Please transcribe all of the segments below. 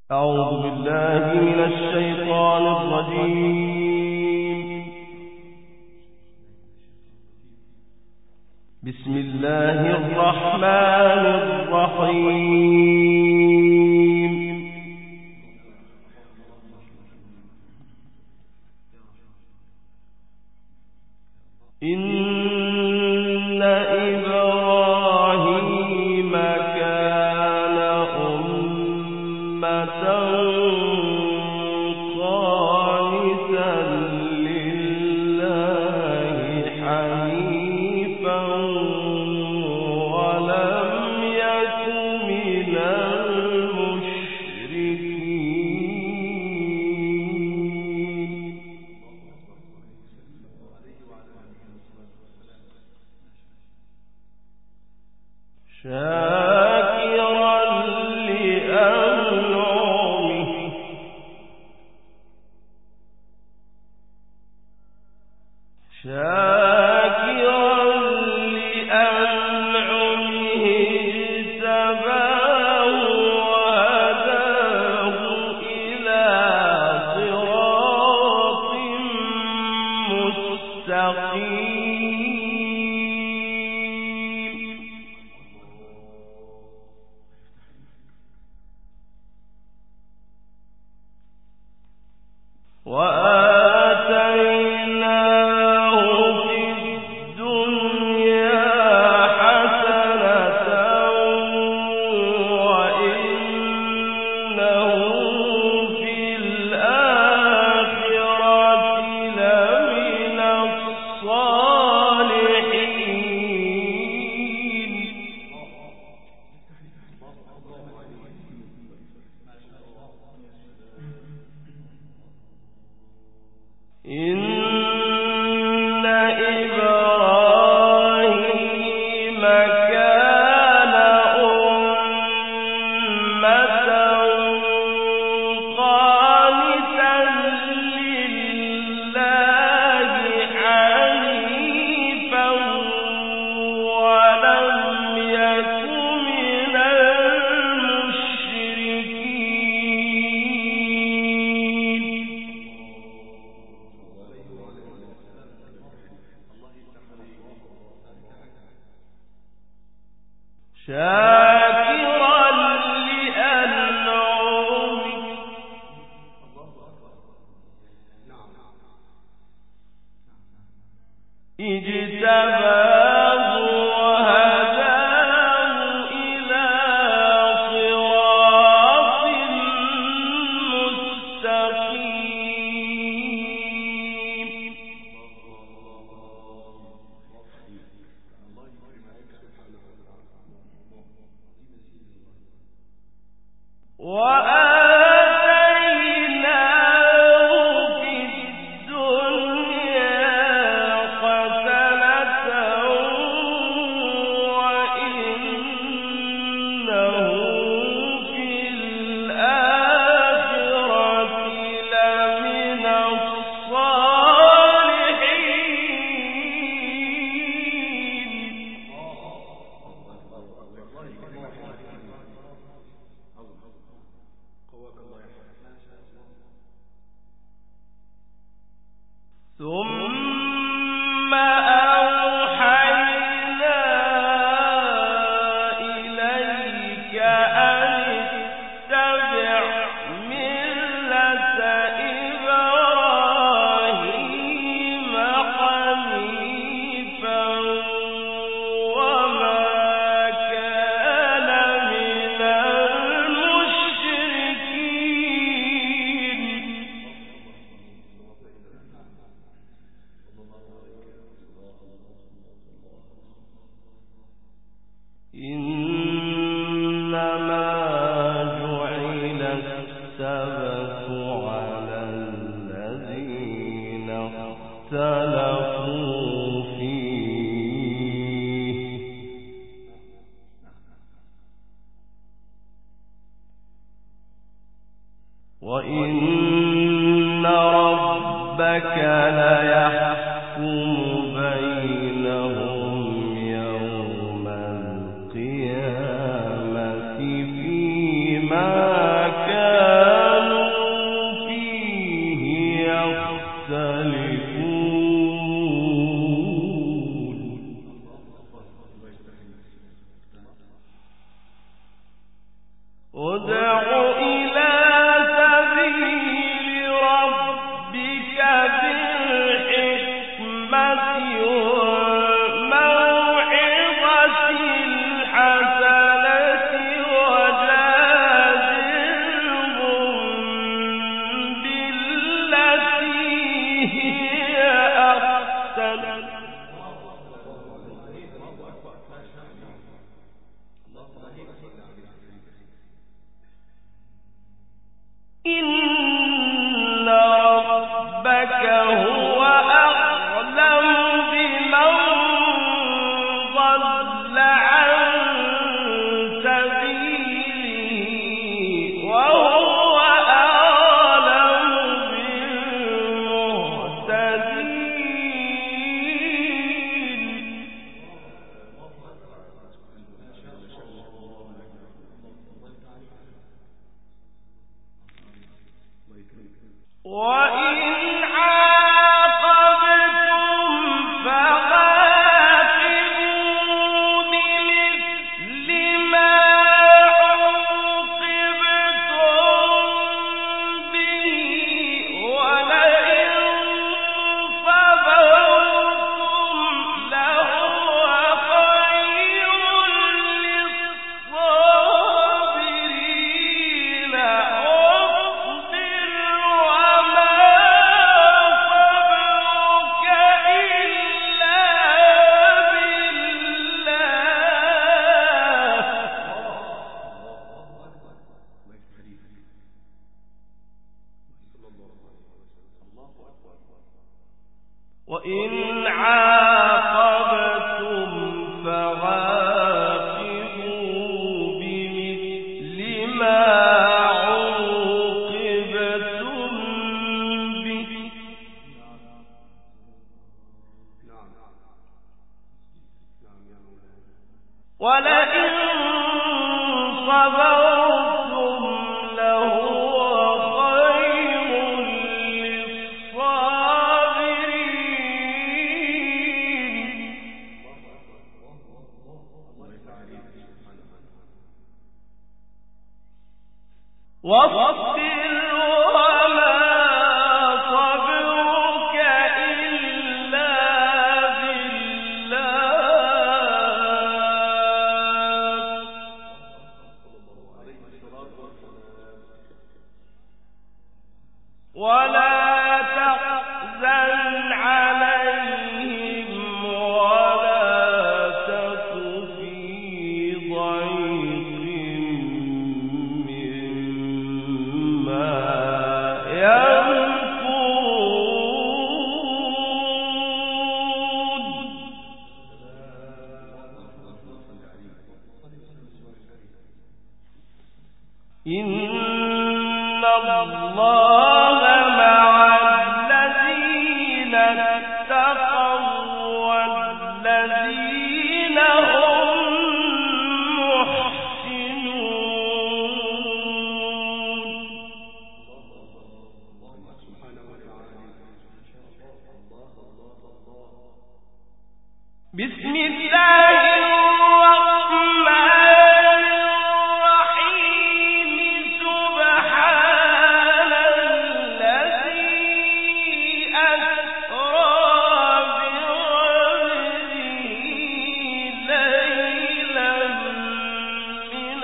أعوذ بالله من الشيطان الرجيم. بسم الله الرحمن الرحيم. إن إبراهيم كان أمة قانتا لله حنيفا ولم يك من المشركين. شاكرا لأنعمه اجتباه وهداه إلى صراط مستقيم. وآتيناه في الدنيا حسنة وإنه في الآخرة لمن الصالحين. إن إبراهيم كان أمة قانتا لله حنيفا ولم يك من المشركين. شاكرا لأنعمه اجتباه وهداه إلى صراط مستقيم. وآتيناه في الدنيا حسنة وإنه في الآخرة لمن الصالحين. ثم أوحينا إليك أن اتبع ملة إبراهيم حنيفا وما كان من المشركين. إنما جعل السبت على الذين اختلفوا فيه وإن ربك ليحكم بينهم يوم القيامة فيما كانوا وإن عاقبتم فعاقبوا بمثل ما عوقبتم به ولئن صبرتم لهو خير للصابرين واصبر وما صبرك إلا بالله ولا تحزن عليهم ولا تك في ضيق مما يمكرون إن الله مع الذين اتقوا والذين هم محسنون بسم الله الرحمن الرحيم سبحان الذي أسرى بعبده ليلا من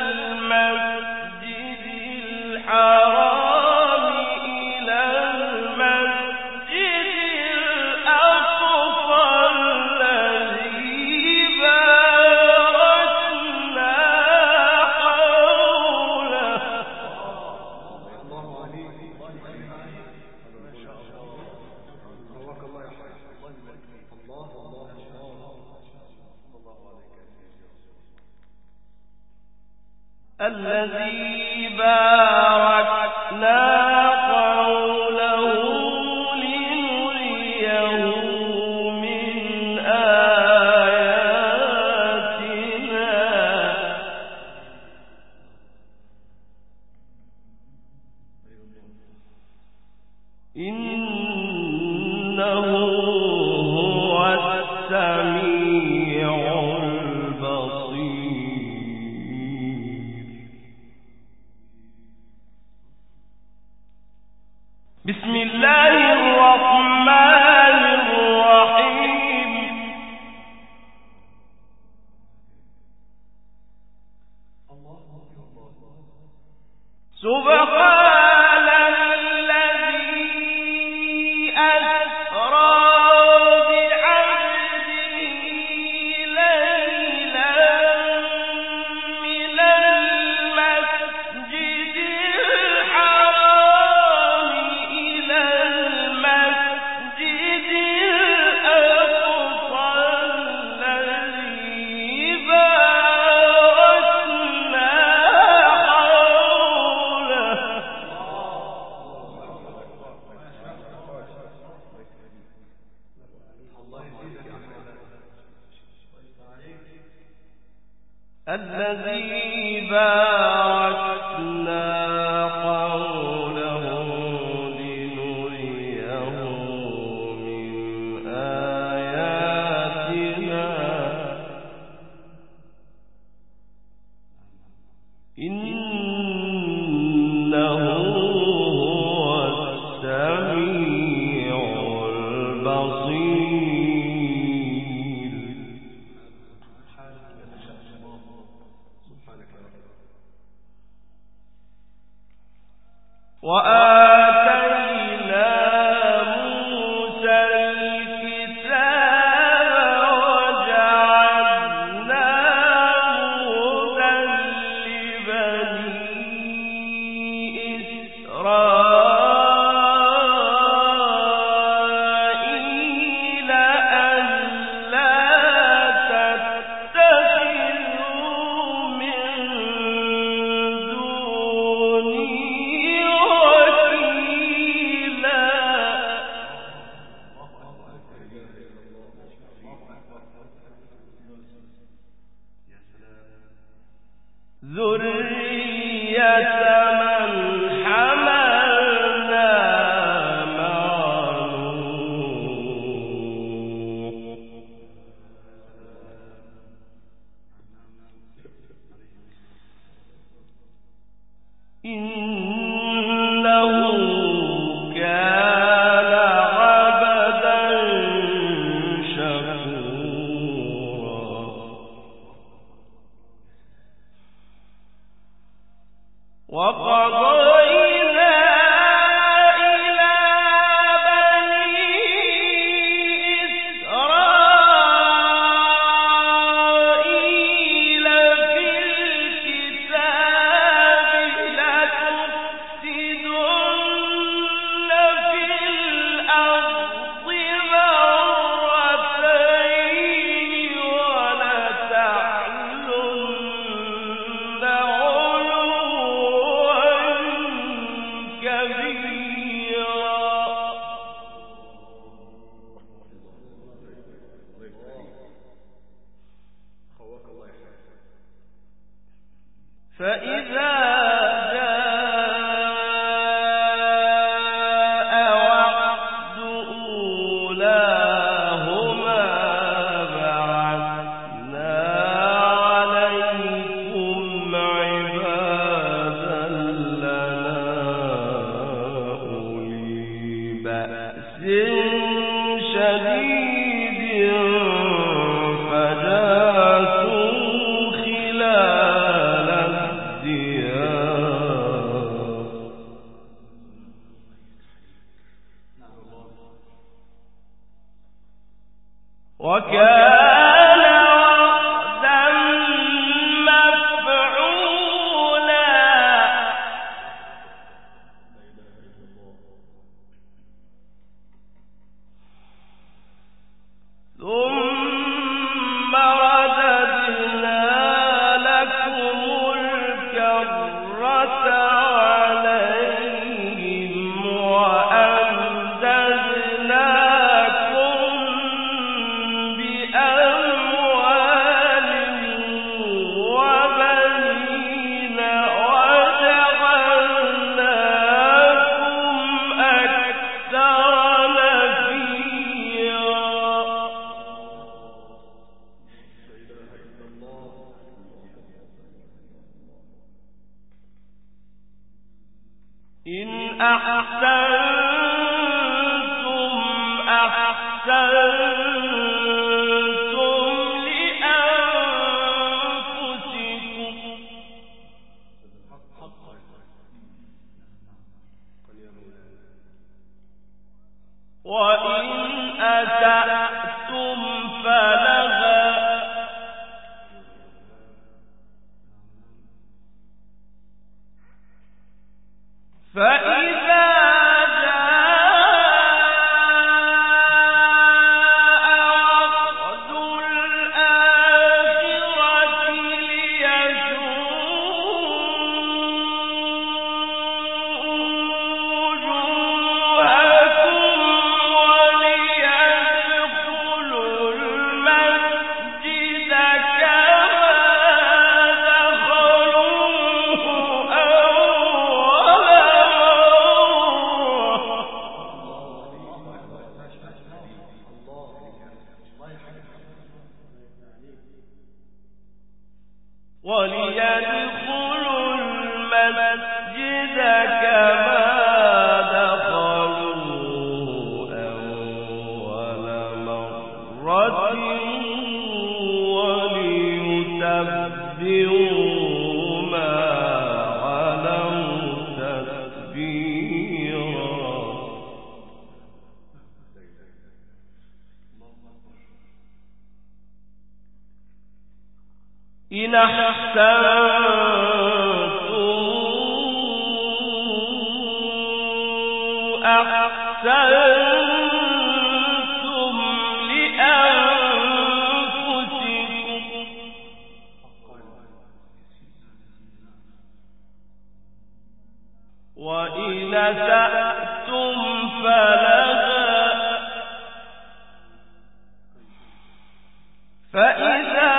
المسجد الحرام إلى المسجد الأقصى الذي باركنا حوله الذي باركنا حوله لنريه من آياتنا إنه هو السميع البصير بسم الله الرحمن الرحيم سبحان الذي أسرى بعبده ليلا من المسجد الحرام إلى المسجد الأقصى الذي باركنا حوله الذي باركنا حوله لنريه من آياتنا إنه هو السميع البصير وآتينا موسى الكتاب وجعلناه هدى لبني إسرائيل ألا تتخذوا من دوني وكيلا ذرية من حملنا مع نوح إنه كان عبدا شكورا وقضينا إلى بني إسرائيل في الكتاب لتفسدن في الأرض مرتين ولتعلن علوا كبيرا فإذا جاء وعد أولاهما بعثنا عليكم عبادا لنا أولي بأس شديد فجاسوا خلال الديار وكان وعدا مفعولا ثم رددنا لكم الكرة عليهم وأمددناكم بأموال وبنين وجعلناكم أكثر نفيرا إن أحسنتم إن أحسنتم لأنفسكم وإن أسأتم فلها فإذا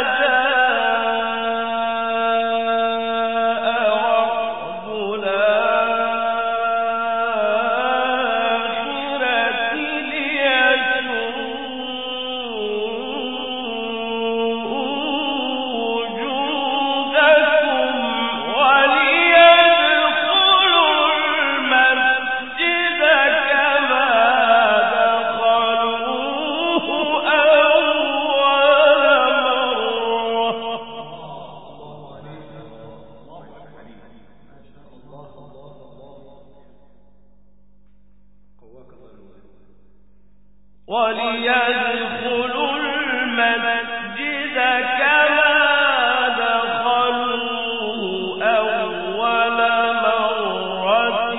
وليدخلوا المسجد كما دخلوه أول مرة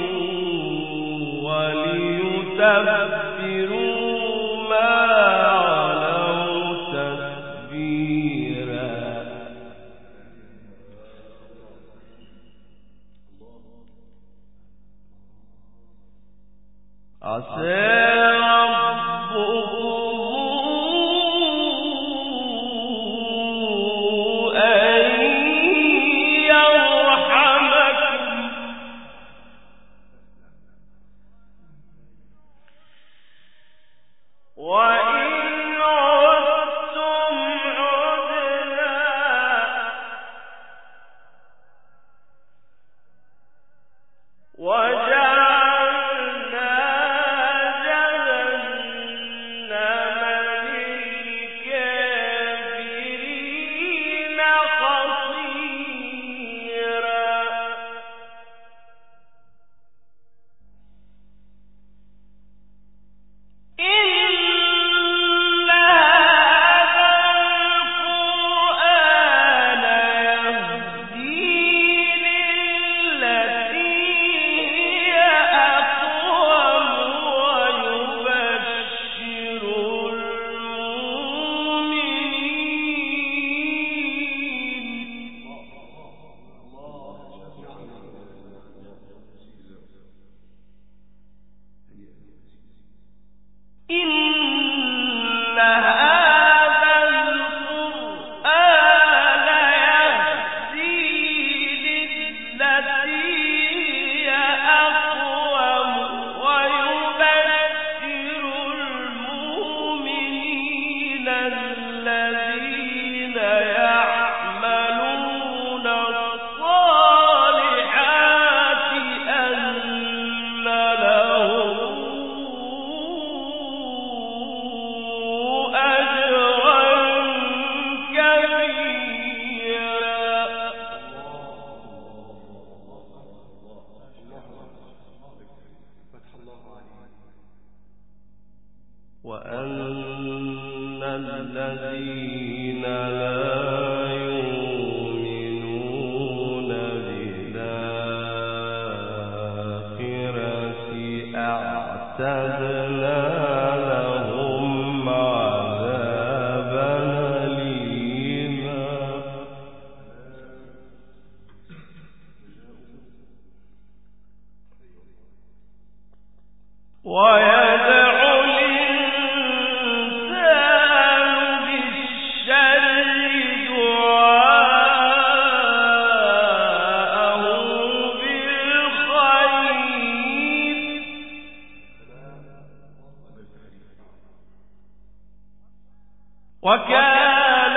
وليتبروا ما علوا تتبيرا. عسى وجعلنا وأعتدنا لهم عذابا أليما ويدعو الإنسان بالشر دعاءه بالخير وكان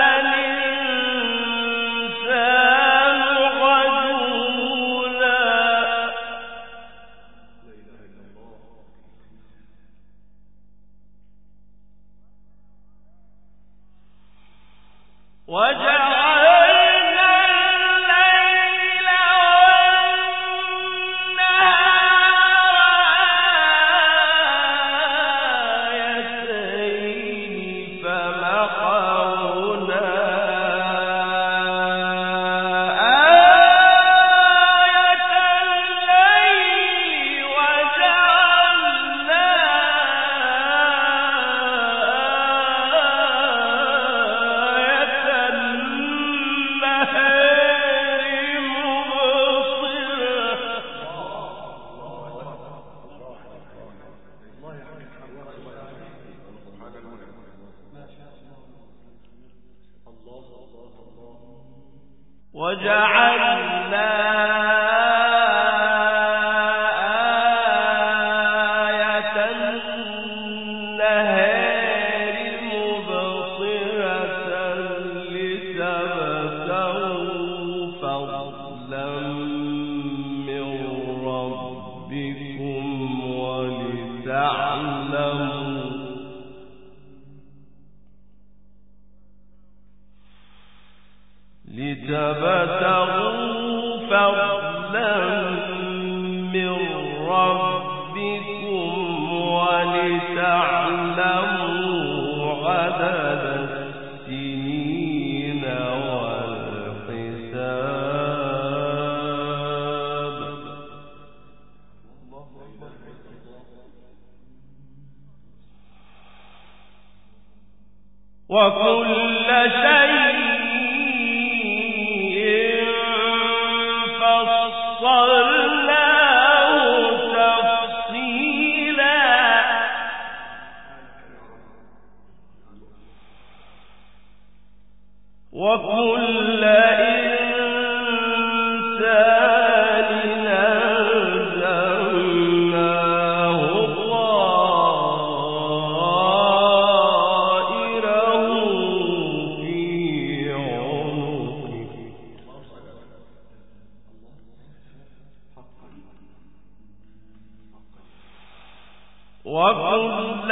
الإنسان غجولا وجعلنا الليل والنهار آيتين فمحونا آية الليل وجعلنا وجعلنا آية النهار مبصرة لتبتغوا فضلا من ربكم لتبتغوا فضلا من ربكم ولتعلموا عدد السنين والحساب وكل شيء فصلناه تفصيلا وكل إنسان ألزمناه طائره في عنقه وكل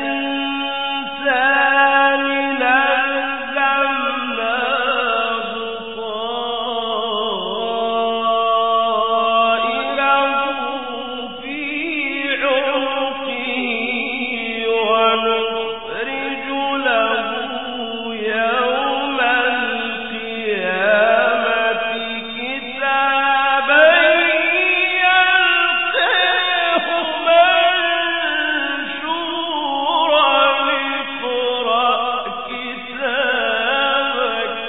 إنسان ألزمناه طائره في عنقه ونخرج له يوم القيامة كتابا يلقيه منشورا اقرأ كتابك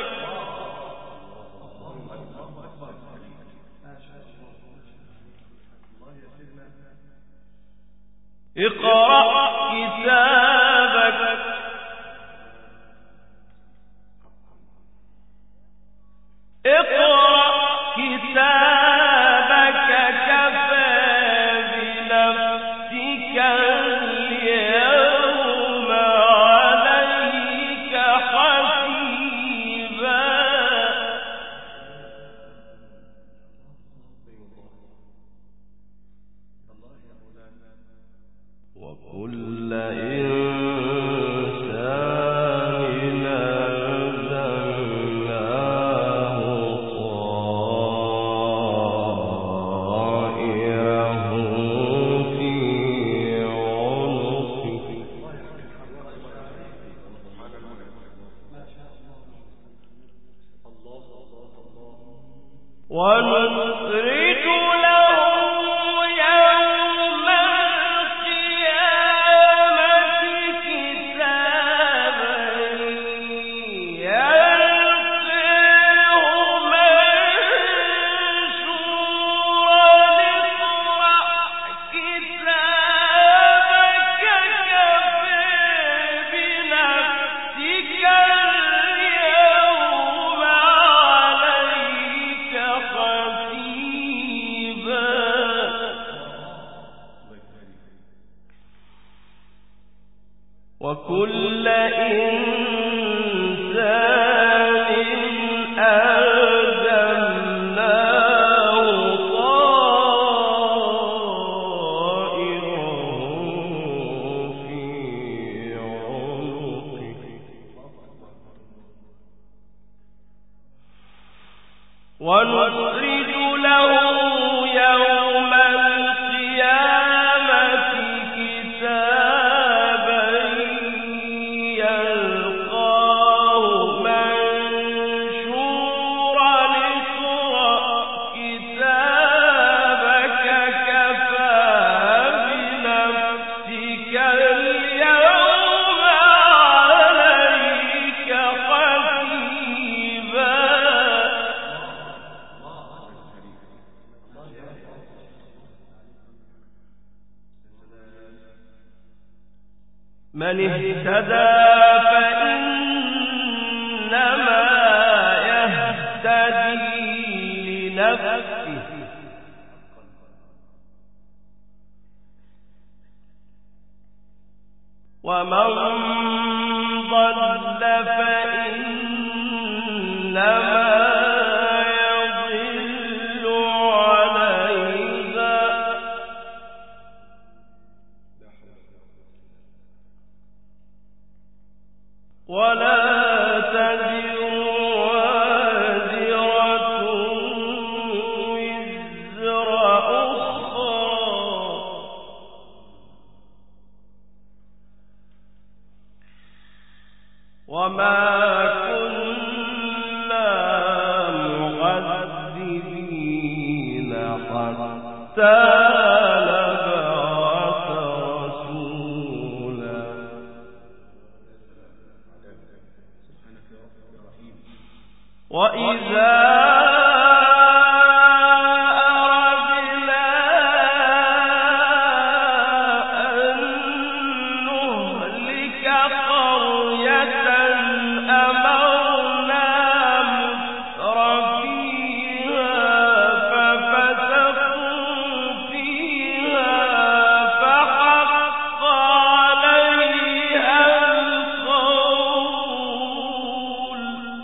اقرأ كتابك كفى بنفسك اليوم عليك حسيبا وكل إنسان ألزمناه طائره في عنقه ونخرج له يوم القيامة وكل إنسان ألزمناه طائره في عنقه ونخرج له يوم القيامة كتابا يلقاه منشورا اقرأ كتابك كفى بنفسك اليوم عليك حسيبا. من اهتدى فإنما يهتدي لنفسه ومن ضل فإنما يضل عليها ولا تزر وازرة وزر أخرى وما كنا معذبين حتى نبعث رسولا. وإذا أردنا أن نهلك قرية أمرنا مترفيها ففسقوا فيها فحق عليها القول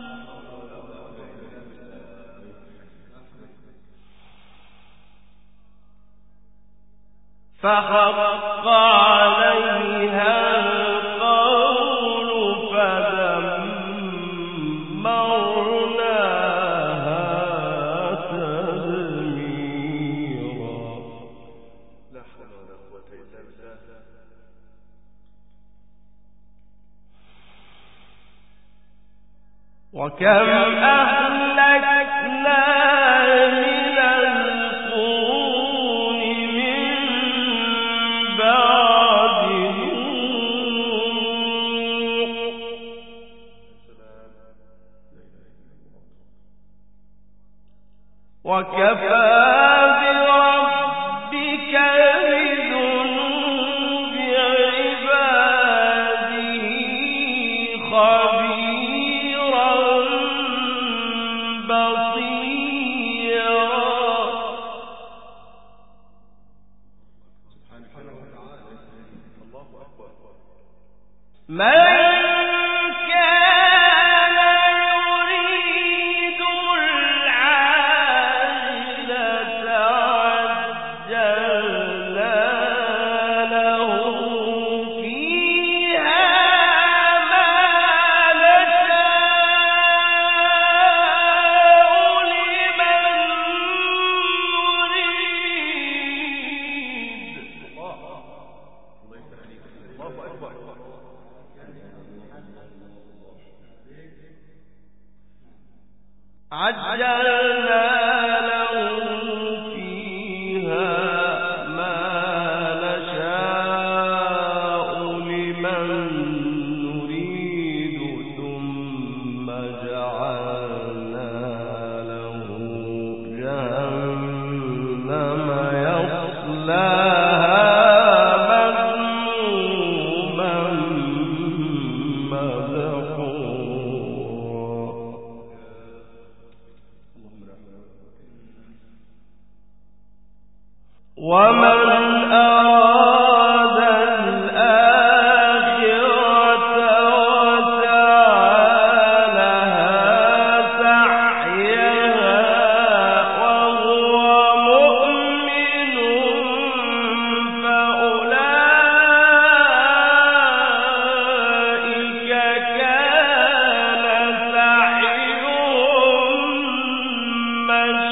فدمرناها تدميرا. لا حول ولا قوة إلا بالله. وكم أهلكنا من القرون من بعد نوح وكفى بربك بذنوب عباده خبيرا بصيرا. من كان يريد العاجلة عجلنا له فيها ما نشاء لمن نريد. الله أكبر. عجلنا له فيها ما نشاء لمن نريد ثم جعلنا له جهنم يصلاها مذموما مدحورا. ومن أراد الآخرة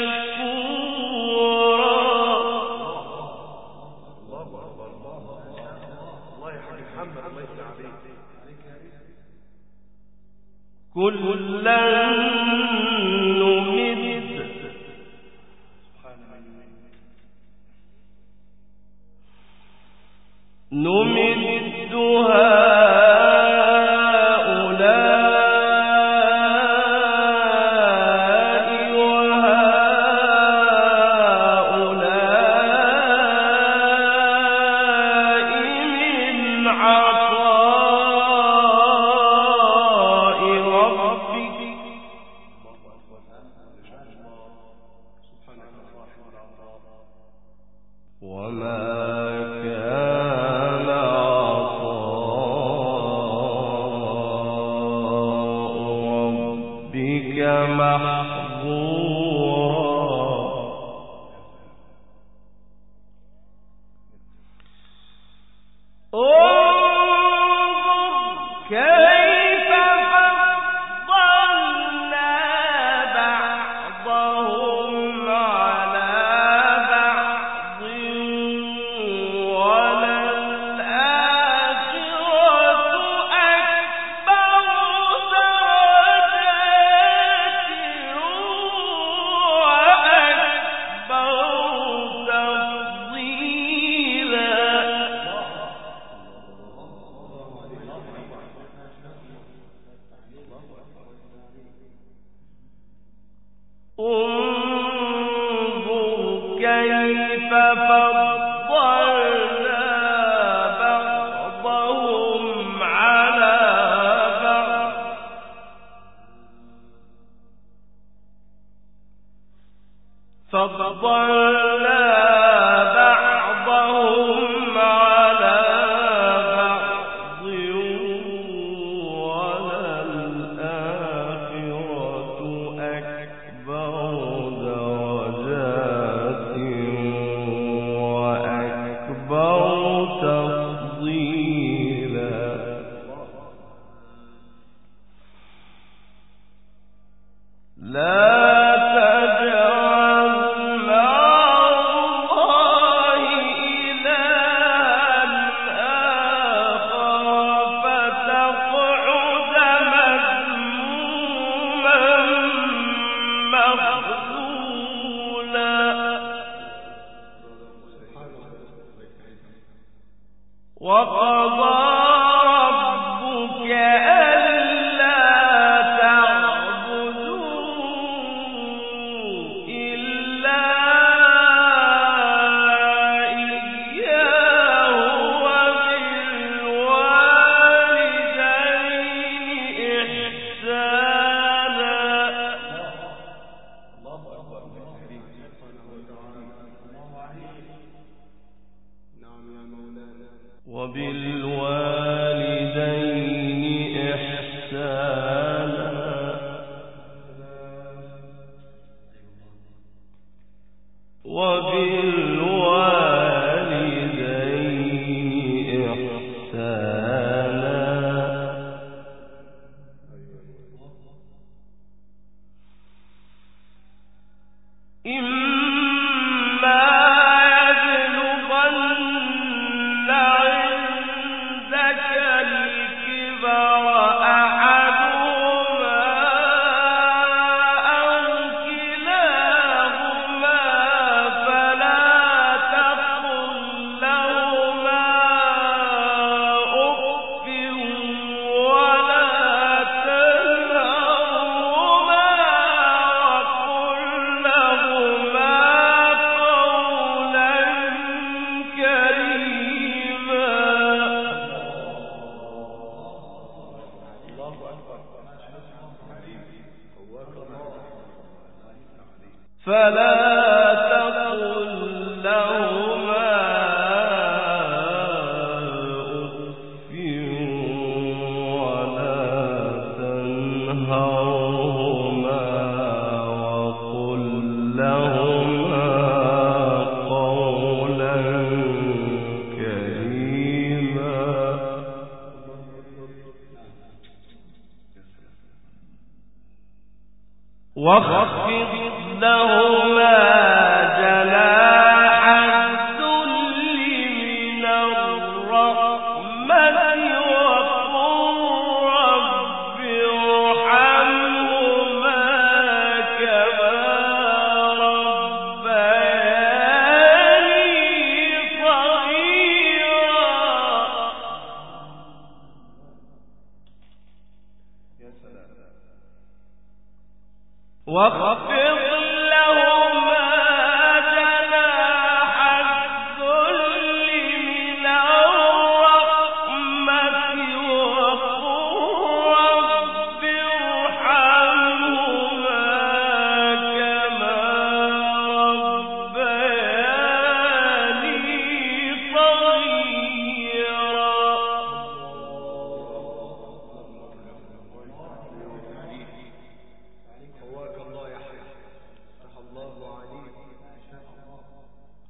واخفض لهما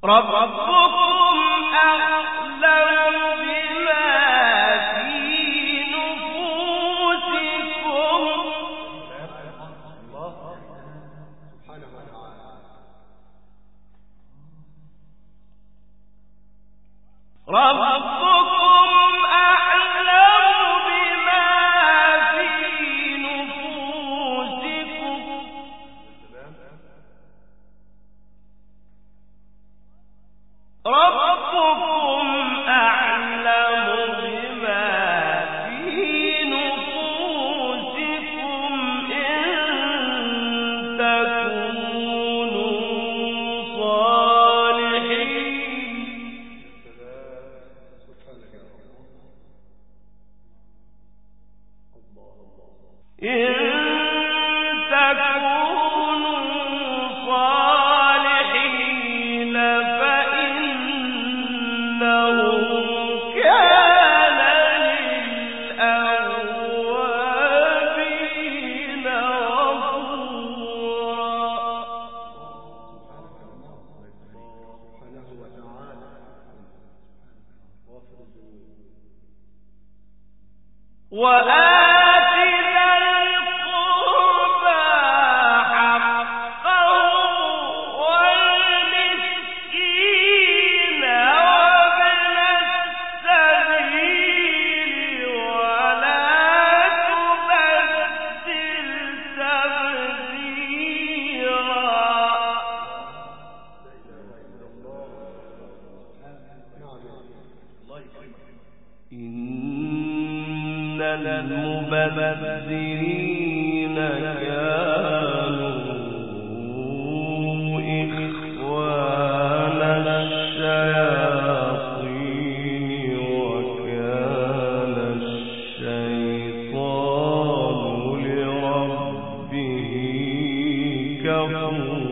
المبذرين كانوا إخوان الشياطين وكان الشيطان لربه كفورا.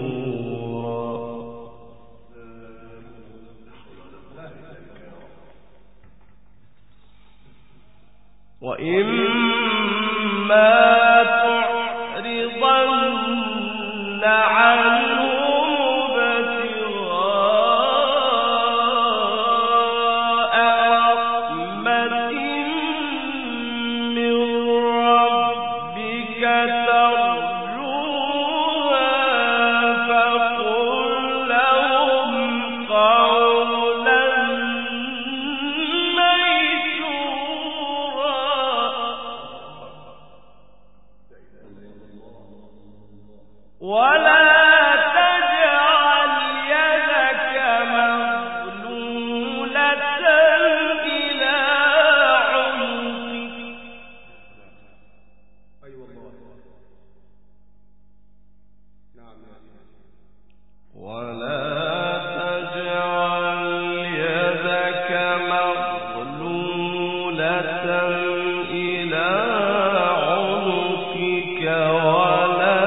وإما تعرضن عنهم ابتغاء رحمة من ربك ترجوها فقل لهم قولا ولا تجعل يدك مغلولة إلى عنقك ولا تجعل يدك مغلولة إلى عنقك ولا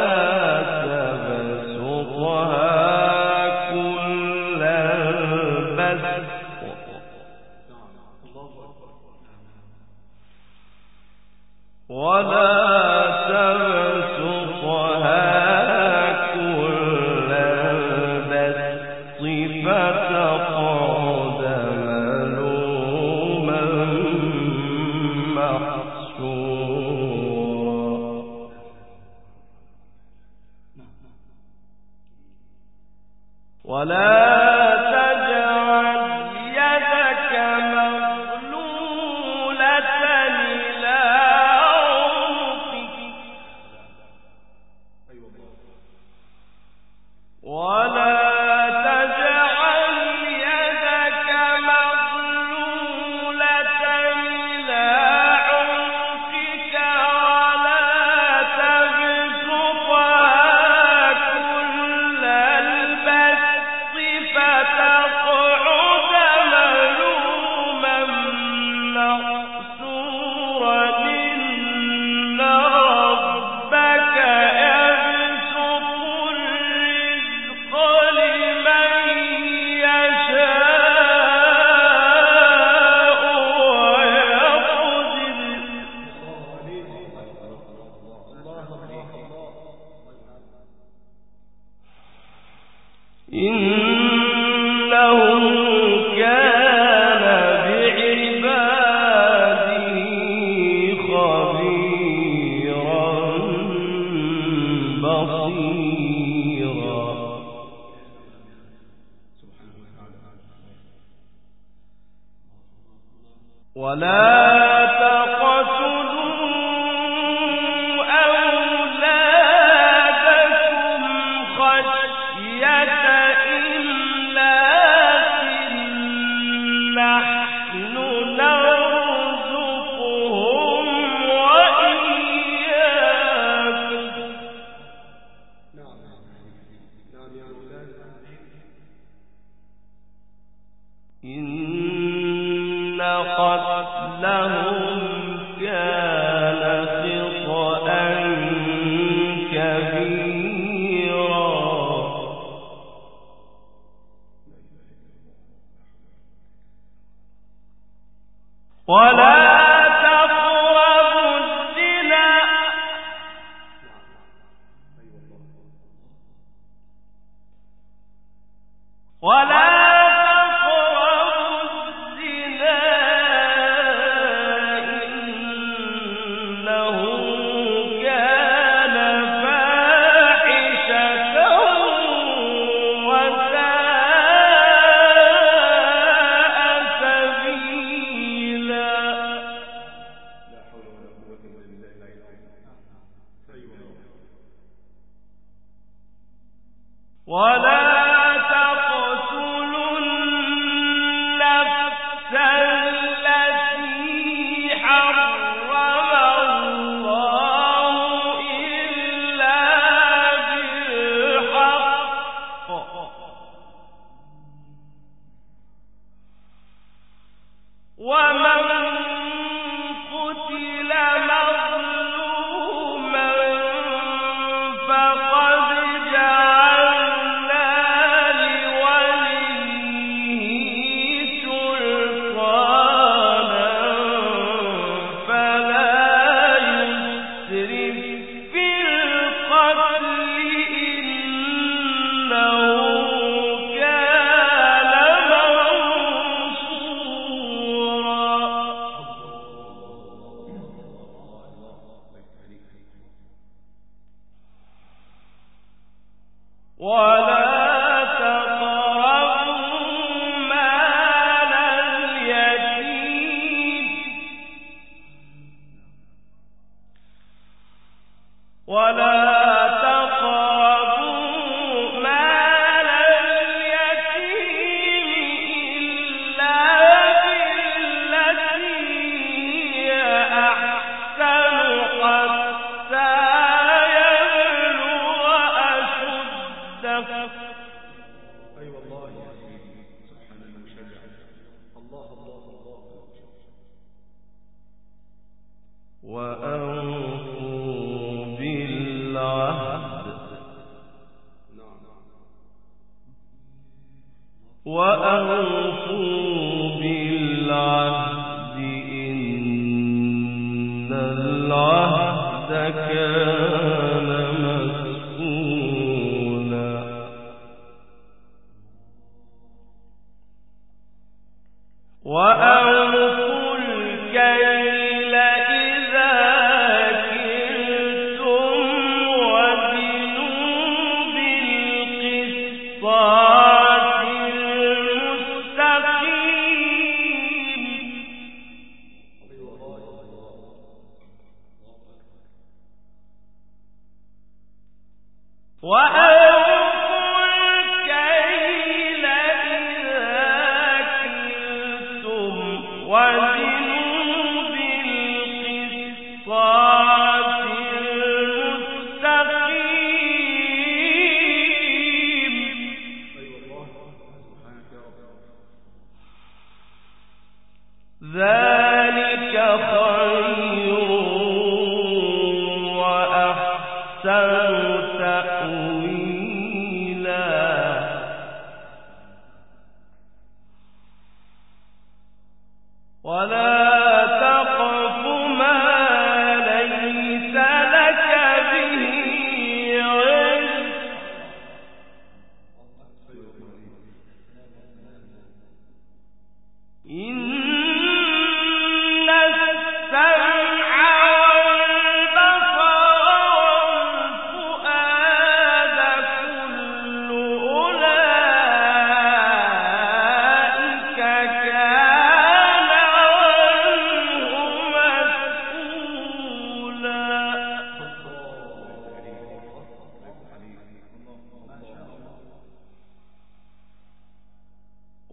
كل البسط ولا تبسطها كل البسط فتقعد ملوما محسورا. ولا تجعل يدك مغلولة إلى عنقك ولا تجعل يدك مغلولة إلى عنقك ولا تبسطها كل البسط فتقعد ملوما محسورا. إن ربك يبسط الرزق لمن يشاء ويقدر إن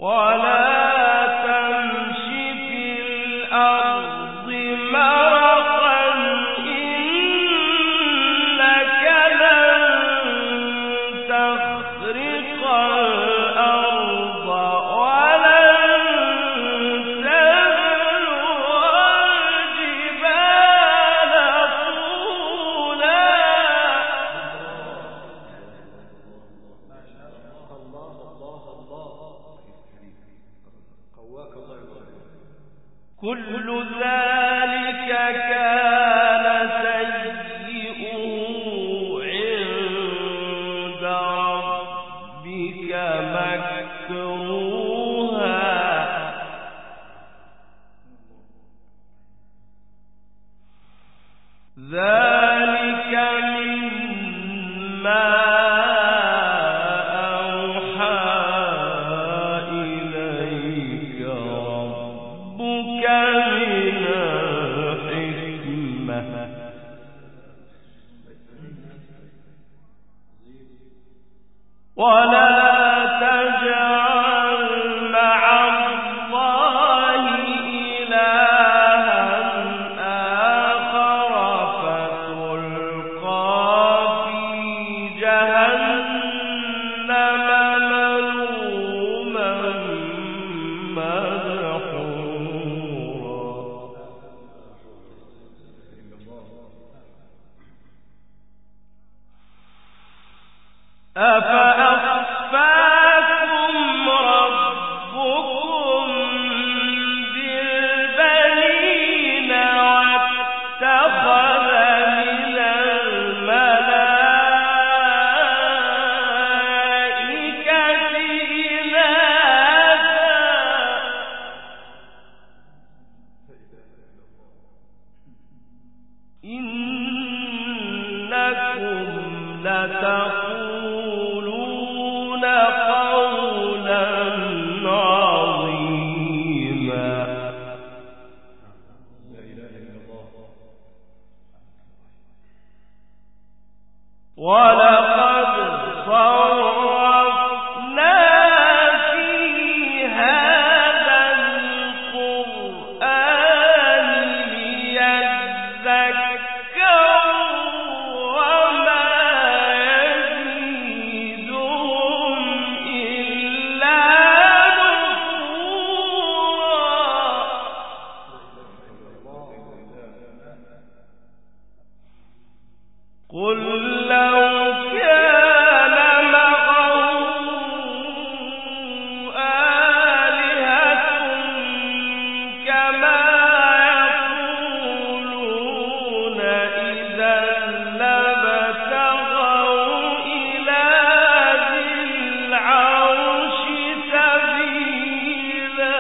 كل ذلك كان سيئه عند ربك مكروها ذلك مما ولا تجعل مع الله إلها آخر فتلقى في جهنم ملوما مدحورا أفأصفاكم ربكم بالبنين واتخذ من الملائكة إناثا إنكم لتقولون قولا عظيما ولقد صرفنا في هذا القرآن ليذكروا وما يزيدهم إلا نفورا قل لو كان معه آلهة كما يقولون إذا لابتغوا إلى ذي العرش سبيلا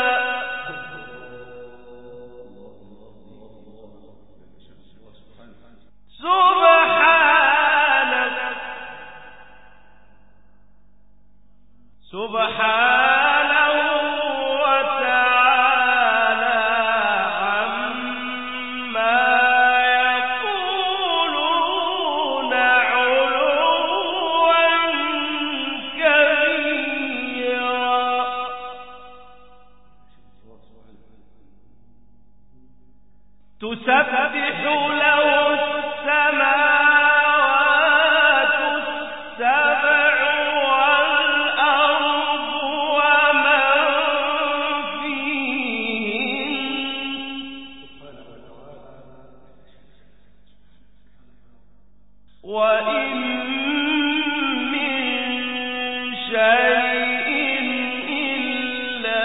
سبحانه وتعالى عما يقولون علوا كبيرا تسبح له السماوات السبع والأرض ومن فيهن وإن من شيء إلا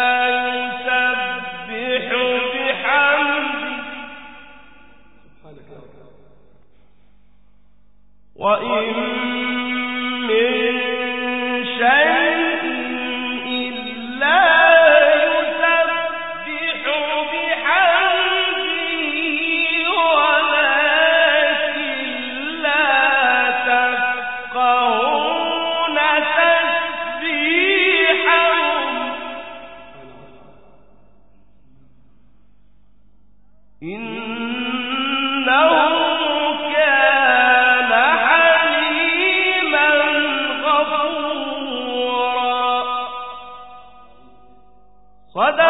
يسبح بحمده وإن من شيء إلا يسبح بحمده ولكن لا تفقهون تسبيحهم إنه كان حليما صدق